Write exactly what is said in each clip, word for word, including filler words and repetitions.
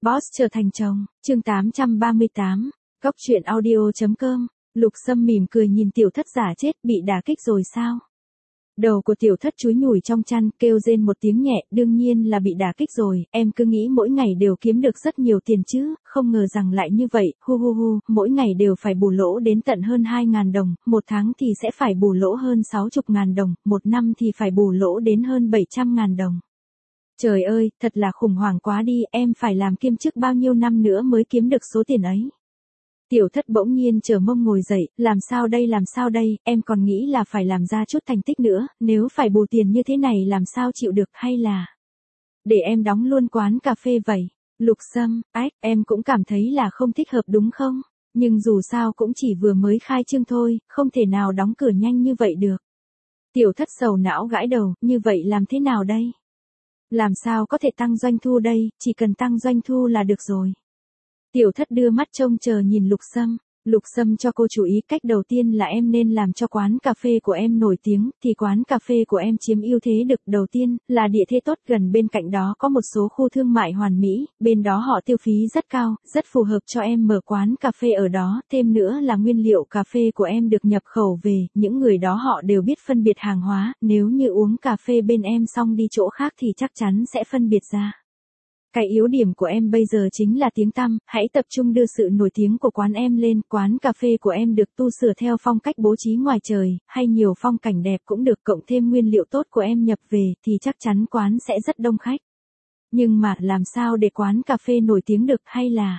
Boss trở thành chồng, chương tám trăm ba mươi tám, Góc truyện audio chấm com, Lục Sâm mỉm cười nhìn tiểu thất giả chết, bị đả kích rồi sao? Đầu của tiểu thất chúi nhủi trong chăn, kêu rên một tiếng nhẹ, đương nhiên là bị đả kích rồi, em cứ nghĩ mỗi ngày đều kiếm được rất nhiều tiền chứ, không ngờ rằng lại như vậy, hu hu hu, mỗi ngày đều phải bù lỗ đến tận hơn hai ngàn đồng, một tháng thì sẽ phải bù lỗ hơn sáu mươi ngàn đồng, một năm thì phải bù lỗ đến hơn bảy trăm ngàn đồng. Trời ơi, thật là khủng hoảng quá đi, em phải làm kiêm chức bao nhiêu năm nữa mới kiếm được số tiền ấy. Tiểu thất bỗng nhiên trở mông ngồi dậy, làm sao đây làm sao đây, em còn nghĩ là phải làm ra chút thành tích nữa, nếu phải bù tiền như thế này làm sao chịu được, hay là để em đóng luôn quán cà phê vậy. Lục Sâm, ách, em cũng cảm thấy là không thích hợp đúng không? Nhưng dù sao cũng chỉ vừa mới khai trương thôi, không thể nào đóng cửa nhanh như vậy được. Tiểu thất sầu não gãi đầu, như vậy làm thế nào đây? Làm sao có thể tăng doanh thu đây, chỉ cần tăng doanh thu là được rồi. Tiểu thất đưa mắt trông chờ nhìn Lục Sâm. Lục Sâm cho cô chú ý, cách đầu tiên là em nên làm cho quán cà phê của em nổi tiếng, thì quán cà phê của em chiếm ưu thế được. Đầu tiên là địa thế tốt, gần bên cạnh đó có một số khu thương mại hoàn mỹ, bên đó họ tiêu phí rất cao, rất phù hợp cho em mở quán cà phê ở đó. Thêm nữa là nguyên liệu cà phê của em được nhập khẩu về, những người đó họ đều biết phân biệt hàng hóa, nếu như uống cà phê bên em xong đi chỗ khác thì chắc chắn sẽ phân biệt ra. Cái yếu điểm của em bây giờ chính là tiếng tăm, hãy tập trung đưa sự nổi tiếng của quán em lên, quán cà phê của em được tu sửa theo phong cách bố trí ngoài trời, hay nhiều phong cảnh đẹp cũng được, cộng thêm nguyên liệu tốt của em nhập về, thì chắc chắn quán sẽ rất đông khách. Nhưng mà làm sao để quán cà phê nổi tiếng được, hay là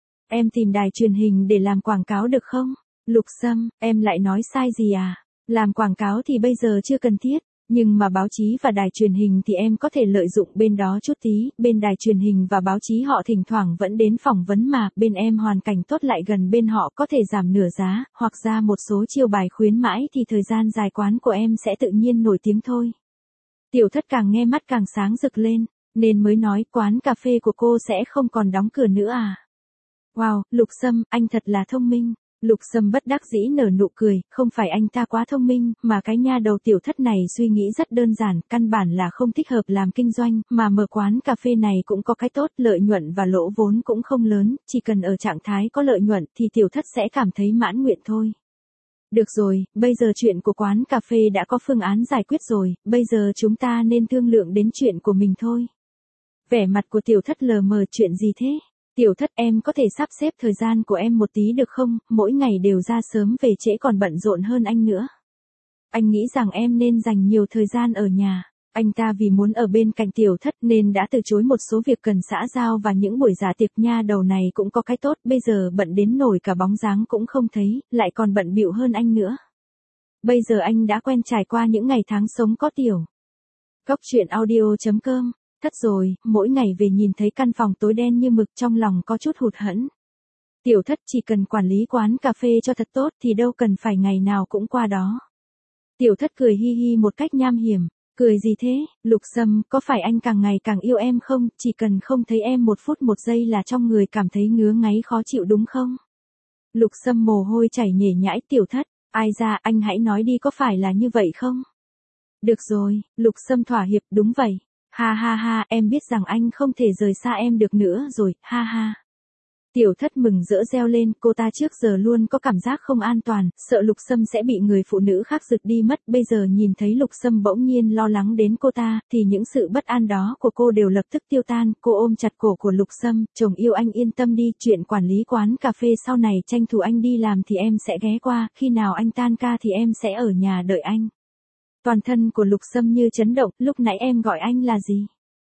em tìm đài truyền hình để làm quảng cáo được không? Lục Sâm, em lại nói sai gì à? Làm quảng cáo thì bây giờ chưa cần thiết. Nhưng mà báo chí và đài truyền hình thì em có thể lợi dụng bên đó chút tí, bên đài truyền hình và báo chí họ thỉnh thoảng vẫn đến phỏng vấn mà, bên em hoàn cảnh tốt lại gần bên họ, có thể giảm nửa giá, hoặc ra một số chiêu bài khuyến mãi thì thời gian dài quán của em sẽ tự nhiên nổi tiếng thôi. Tiểu thất càng nghe mắt càng sáng rực lên, nên mới nói quán cà phê của cô sẽ không còn đóng cửa nữa à? Wow, Lục Sâm, anh thật là thông minh. Lục Sâm bất đắc dĩ nở nụ cười, không phải anh ta quá thông minh, mà cái nha đầu tiểu thất này suy nghĩ rất đơn giản, căn bản là không thích hợp làm kinh doanh, mà mở quán cà phê này cũng có cái tốt, lợi nhuận và lỗ vốn cũng không lớn, chỉ cần ở trạng thái có lợi nhuận thì tiểu thất sẽ cảm thấy mãn nguyện thôi. Được rồi, bây giờ chuyện của quán cà phê đã có phương án giải quyết rồi, bây giờ chúng ta nên thương lượng đến chuyện của mình thôi. Vẻ mặt của tiểu thất lờ mờ, chuyện gì thế? Tiểu thất, em có thể sắp xếp thời gian của em một tí được không, mỗi ngày đều ra sớm về trễ còn bận rộn hơn anh nữa. Anh nghĩ rằng em nên dành nhiều thời gian ở nhà. Anh ta vì muốn ở bên cạnh tiểu thất nên đã từ chối một số việc cần xã giao và những buổi dạ tiệc. Nha đầu này cũng có cái tốt, bây giờ bận đến nổi cả bóng dáng cũng không thấy, lại còn bận bịu hơn anh nữa. Bây giờ anh đã quen trải qua những ngày tháng sống có tiểu. Góc truyện audio chấm com. Thất rồi, mỗi ngày về nhìn thấy căn phòng tối đen như mực, trong lòng có chút hụt hẫng. Tiểu thất chỉ cần quản lý quán cà phê cho thật tốt thì đâu cần phải ngày nào cũng qua đó. Tiểu thất cười hi hi một cách nham hiểm. Cười gì thế, Lục Sâm, có phải anh càng ngày càng yêu em không, chỉ cần không thấy em một phút một giây là trong người cảm thấy ngứa ngáy khó chịu đúng không? Lục Sâm mồ hôi chảy nhễ nhãi. Tiểu thất, ai ra, anh hãy nói đi, có phải là như vậy không? Được rồi, Lục Sâm thỏa hiệp, đúng vậy. Ha ha ha, em biết rằng anh không thể rời xa em được nữa rồi, ha ha. Tiểu thất mừng rỡ reo lên, cô ta trước giờ luôn có cảm giác không an toàn, sợ Lục Sâm sẽ bị người phụ nữ khác giật đi mất, bây giờ nhìn thấy Lục Sâm bỗng nhiên lo lắng đến cô ta, thì những sự bất an đó của cô đều lập tức tiêu tan. Cô ôm chặt cổ của Lục Sâm, chồng yêu anh yên tâm đi, chuyện quản lý quán cà phê sau này tranh thủ anh đi làm thì em sẽ ghé qua, khi nào anh tan ca thì em sẽ ở nhà đợi anh. Toàn thân của Lục Sâm như chấn động, lúc nãy em gọi anh là gì?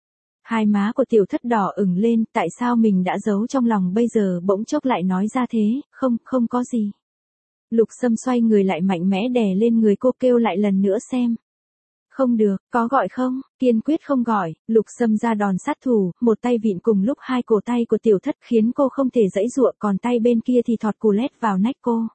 Hai má của tiểu thất đỏ ửng lên, tại sao mình đã giấu trong lòng bây giờ bỗng chốc lại nói ra thế, không, không có gì. Lục Sâm xoay người lại mạnh mẽ đè lên người cô, kêu lại lần nữa xem. Không được, có gọi không, kiên quyết không gọi. Lục Sâm ra đòn sát thủ, một tay vịn cùng lúc hai cổ tay của tiểu thất khiến cô không thể giãy giụa, còn tay bên kia thì thọt cù lét vào nách cô.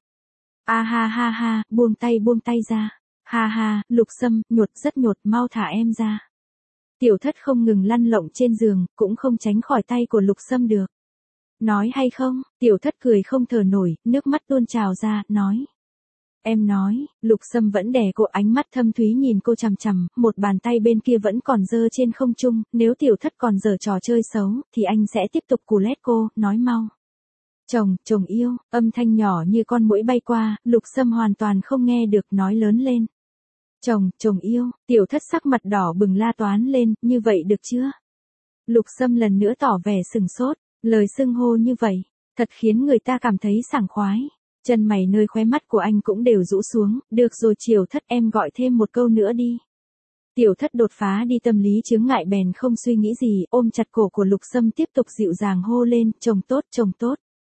A ha ha ha, buông tay buông tay ra. Ha ha, Lục Sâm, nhột rất nhột, mau thả em ra. Tiểu thất không ngừng lăn lộn trên giường, cũng không tránh khỏi tay của Lục Sâm được. Nói hay không, tiểu thất cười không thở nổi, nước mắt tuôn trào ra, nói. Em nói, Lục Sâm vẫn đè cô, ánh mắt thâm thúy nhìn cô chằm chằm, một bàn tay bên kia vẫn còn giơ trên không trung, nếu tiểu thất còn giở trò chơi xấu, thì anh sẽ tiếp tục cù lét cô, nói mau. Chồng, chồng yêu, âm thanh nhỏ như con muỗi bay qua, Lục Sâm hoàn toàn không nghe được, nói lớn lên. Chồng, chồng yêu, tiểu thất sắc mặt đỏ bừng la toán lên, như vậy được chưa? Lục Sâm lần nữa tỏ vẻ sừng sốt, lời xưng hô như vậy, thật khiến người ta cảm thấy sảng khoái. Chân mày nơi khóe mắt của anh cũng đều rũ xuống, được rồi Tiểu Thất, em gọi thêm một câu nữa đi. Tiểu Thất đột phá đi tâm lý chướng ngại bèn không suy nghĩ gì, ôm chặt cổ của Lục Sâm tiếp tục dịu dàng hô lên, chồng tốt, chồng tốt.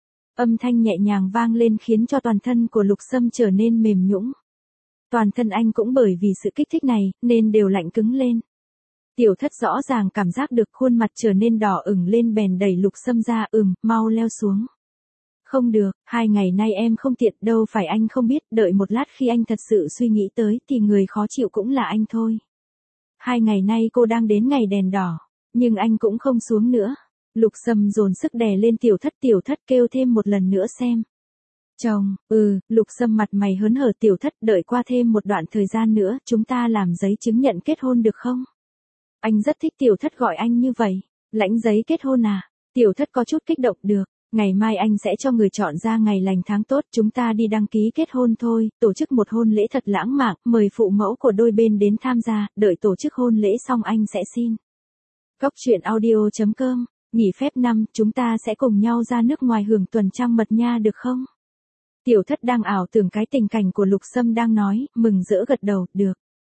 Âm thanh nhẹ nhàng vang lên khiến cho toàn thân của Lục Sâm trở nên mềm nhũn. Toàn thân anh cũng bởi vì sự kích thích này, nên đều lạnh cứng lên. Tiểu Thất rõ ràng cảm giác được khuôn mặt trở nên đỏ ửng lên bèn đẩy Lục Sâm ra, ừm, mau leo xuống. Không được, hai ngày nay em không tiện, đâu phải anh không biết, đợi một lát khi anh thật sự suy nghĩ tới thì người khó chịu cũng là anh thôi. Hai ngày nay cô đang đến ngày đèn đỏ, nhưng anh cũng không xuống nữa. Lục Sâm dồn sức đè lên Tiểu Thất, Tiểu Thất kêu thêm một lần nữa xem. Chồng, ừ, Lục Sâm mặt mày hớn hở, Tiểu Thất đợi qua thêm một đoạn thời gian nữa, chúng ta làm giấy chứng nhận kết hôn được không? Anh rất thích Tiểu Thất gọi anh như vậy. Lãnh giấy kết hôn à? Tiểu Thất có chút kích động, được. Ngày mai anh sẽ cho người chọn ra ngày lành tháng tốt, chúng ta đi đăng ký kết hôn thôi, tổ chức một hôn lễ thật lãng mạn, mời phụ mẫu của đôi bên đến tham gia, đợi tổ chức hôn lễ xong anh sẽ xin. Cốc truyện audio chấm com, nghỉ phép năm, chúng ta sẽ cùng nhau ra nước ngoài hưởng tuần trăng mật nha được không? Tiểu Thất đang ảo tưởng cái tình cảnh của Lục Sâm đang nói, mừng rỡ gật đầu, được.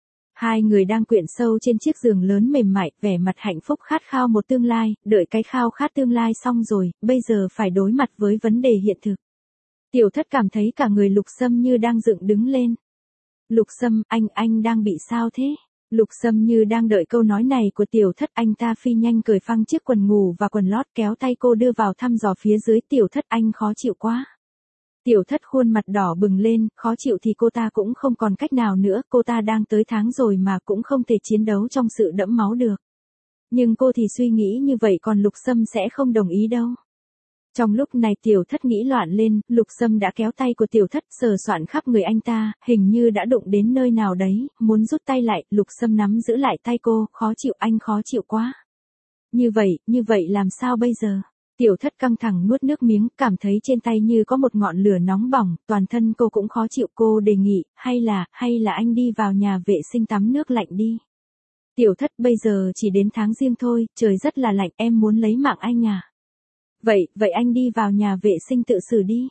Hai người đang quyện sâu trên chiếc giường lớn mềm mại, vẻ mặt hạnh phúc khát khao một tương lai, đợi cái khao khát tương lai xong rồi, bây giờ phải đối mặt với vấn đề hiện thực. Tiểu Thất cảm thấy cả người Lục Sâm như đang dựng đứng lên. Lục Sâm, anh, anh đang bị sao thế? Lục Sâm như đang đợi câu nói này của Tiểu Thất, anh ta phi nhanh cởi phăng chiếc quần ngủ và quần lót kéo tay cô đưa vào thăm dò phía dưới. Tiểu Thất, anh khó chịu quá. Tiểu Thất khuôn mặt đỏ bừng lên, khó chịu thì cô ta cũng không còn cách nào nữa, cô ta đang tới tháng rồi mà cũng không thể chiến đấu trong sự đẫm máu được. Nhưng cô thì suy nghĩ như vậy còn Lục Sâm sẽ không đồng ý đâu. Trong lúc này Tiểu Thất nghĩ loạn lên, Lục Sâm đã kéo tay của Tiểu Thất sờ soạn khắp người anh ta, hình như đã đụng đến nơi nào đấy, muốn rút tay lại, Lục Sâm nắm giữ lại tay cô, khó chịu, anh khó chịu quá. Như vậy, như vậy làm sao bây giờ? Tiểu Thất căng thẳng nuốt nước miếng, cảm thấy trên tay như có một ngọn lửa nóng bỏng, toàn thân cô cũng khó chịu, cô đề nghị, hay là, hay là anh đi vào nhà vệ sinh tắm nước lạnh đi. Tiểu Thất, bây giờ chỉ đến tháng Giêng thôi, trời rất là lạnh, em muốn lấy mạng anh à. Vậy, vậy anh đi vào nhà vệ sinh tự xử đi.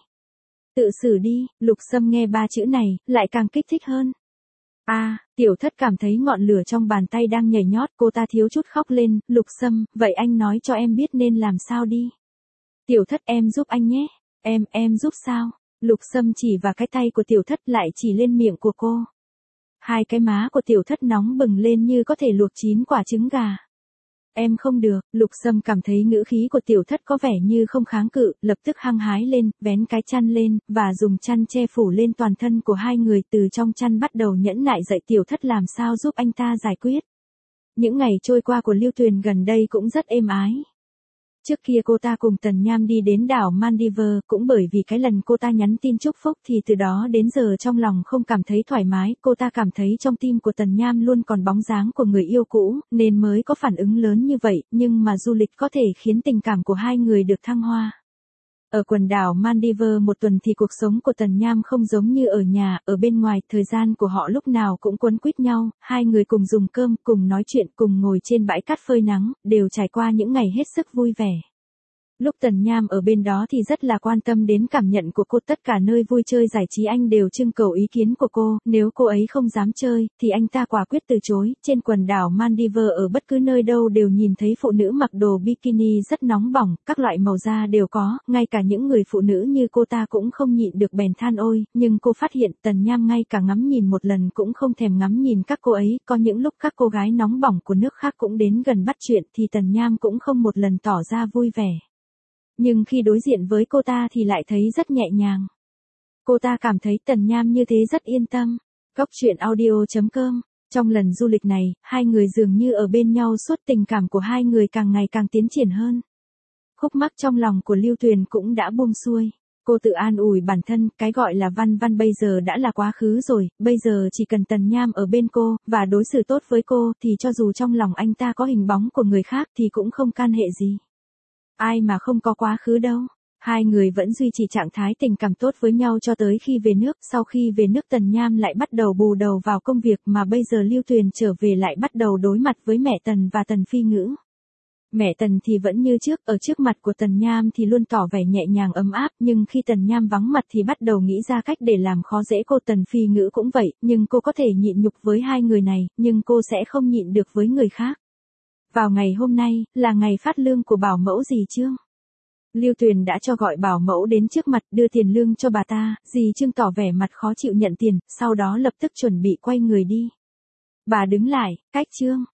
Tự xử đi, Lục Sâm nghe ba chữ này, lại càng kích thích hơn. A, à, Tiểu Thất cảm thấy ngọn lửa trong bàn tay đang nhảy nhót, cô ta thiếu chút khóc lên, Lục Sâm, vậy anh nói cho em biết nên làm sao đi. Tiểu Thất, em giúp anh nhé. Em, em giúp sao? Lục Sâm chỉ vào cái tay của Tiểu Thất lại chỉ lên miệng của cô. Hai cái má của Tiểu Thất nóng bừng lên như có thể luộc chín quả trứng gà. Em không được, Lục Sâm cảm thấy ngữ khí của Tiểu Thất có vẻ như không kháng cự, lập tức hăng hái lên, vén cái chăn lên, và dùng chăn che phủ lên toàn thân của hai người, từ trong chăn bắt đầu nhẫn nại dạy Tiểu Thất làm sao giúp anh ta giải quyết. Những ngày trôi qua của Lưu Tuyền gần đây cũng rất êm ái. Trước kia cô ta cùng Tần Nham đi đến đảo Maldives, cũng bởi vì cái lần cô ta nhắn tin chúc phúc thì từ đó đến giờ trong lòng không cảm thấy thoải mái, cô ta cảm thấy trong tim của Tần Nham luôn còn bóng dáng của người yêu cũ, nên mới có phản ứng lớn như vậy, nhưng mà du lịch có thể khiến tình cảm của hai người được thăng hoa. Ở quần đảo Maldives một tuần thì cuộc sống của Tần Nham không giống như ở nhà, ở bên ngoài, thời gian của họ lúc nào cũng quấn quýt nhau, hai người cùng dùng cơm, cùng nói chuyện, cùng ngồi trên bãi cát phơi nắng, đều trải qua những ngày hết sức vui vẻ. Lúc Tần Nham ở bên đó thì rất là quan tâm đến cảm nhận của cô, tất cả nơi vui chơi giải trí anh đều trưng cầu ý kiến của cô, nếu cô ấy không dám chơi, thì anh ta quả quyết từ chối. Trên quần đảo Maldives ở bất cứ nơi đâu đều nhìn thấy phụ nữ mặc đồ bikini rất nóng bỏng, các loại màu da đều có, ngay cả những người phụ nữ như cô ta cũng không nhịn được bèn than ôi, nhưng cô phát hiện Tần Nham ngay cả ngắm nhìn một lần cũng không thèm ngắm nhìn các cô ấy, có những lúc các cô gái nóng bỏng của nước khác cũng đến gần bắt chuyện thì Tần Nham cũng không một lần tỏ ra vui vẻ. Nhưng khi đối diện với cô ta thì lại thấy rất nhẹ nhàng. Cô ta cảm thấy Tần Nham như thế rất yên tâm. Cốc truyện audio chấm com. Trong lần du lịch này, hai người dường như ở bên nhau suốt, tình cảm của hai người càng ngày càng tiến triển hơn. Khúc mắc trong lòng của Lưu Tuyền cũng đã buông xuôi. Cô tự an ủi bản thân, cái gọi là Văn Văn bây giờ đã là quá khứ rồi, bây giờ chỉ cần Tần Nham ở bên cô, và đối xử tốt với cô, thì cho dù trong lòng anh ta có hình bóng của người khác thì cũng không can hệ gì. Ai mà không có quá khứ đâu. Hai người vẫn duy trì trạng thái tình cảm tốt với nhau cho tới khi về nước, sau khi về nước Tần Nham lại bắt đầu bù đầu vào công việc mà bây giờ Lưu Tuyền trở về lại bắt đầu đối mặt với mẹ Tần và Tần Phi Ngữ. Mẹ Tần thì vẫn như trước, ở trước mặt của Tần Nham thì luôn tỏ vẻ nhẹ nhàng ấm áp, nhưng khi Tần Nham vắng mặt thì bắt đầu nghĩ ra cách để làm khó dễ cô. Tần Phi Ngữ cũng vậy, nhưng cô có thể nhịn nhục với hai người này, nhưng cô sẽ không nhịn được với người khác. Vào ngày hôm nay, là ngày phát lương của bảo mẫu dì Trương. Lưu Tuyền đã cho gọi bảo mẫu đến trước mặt đưa tiền lương cho bà ta, dì Trương tỏ vẻ mặt khó chịu nhận tiền, sau đó lập tức chuẩn bị quay người đi. Bà đứng lại, cách Trương,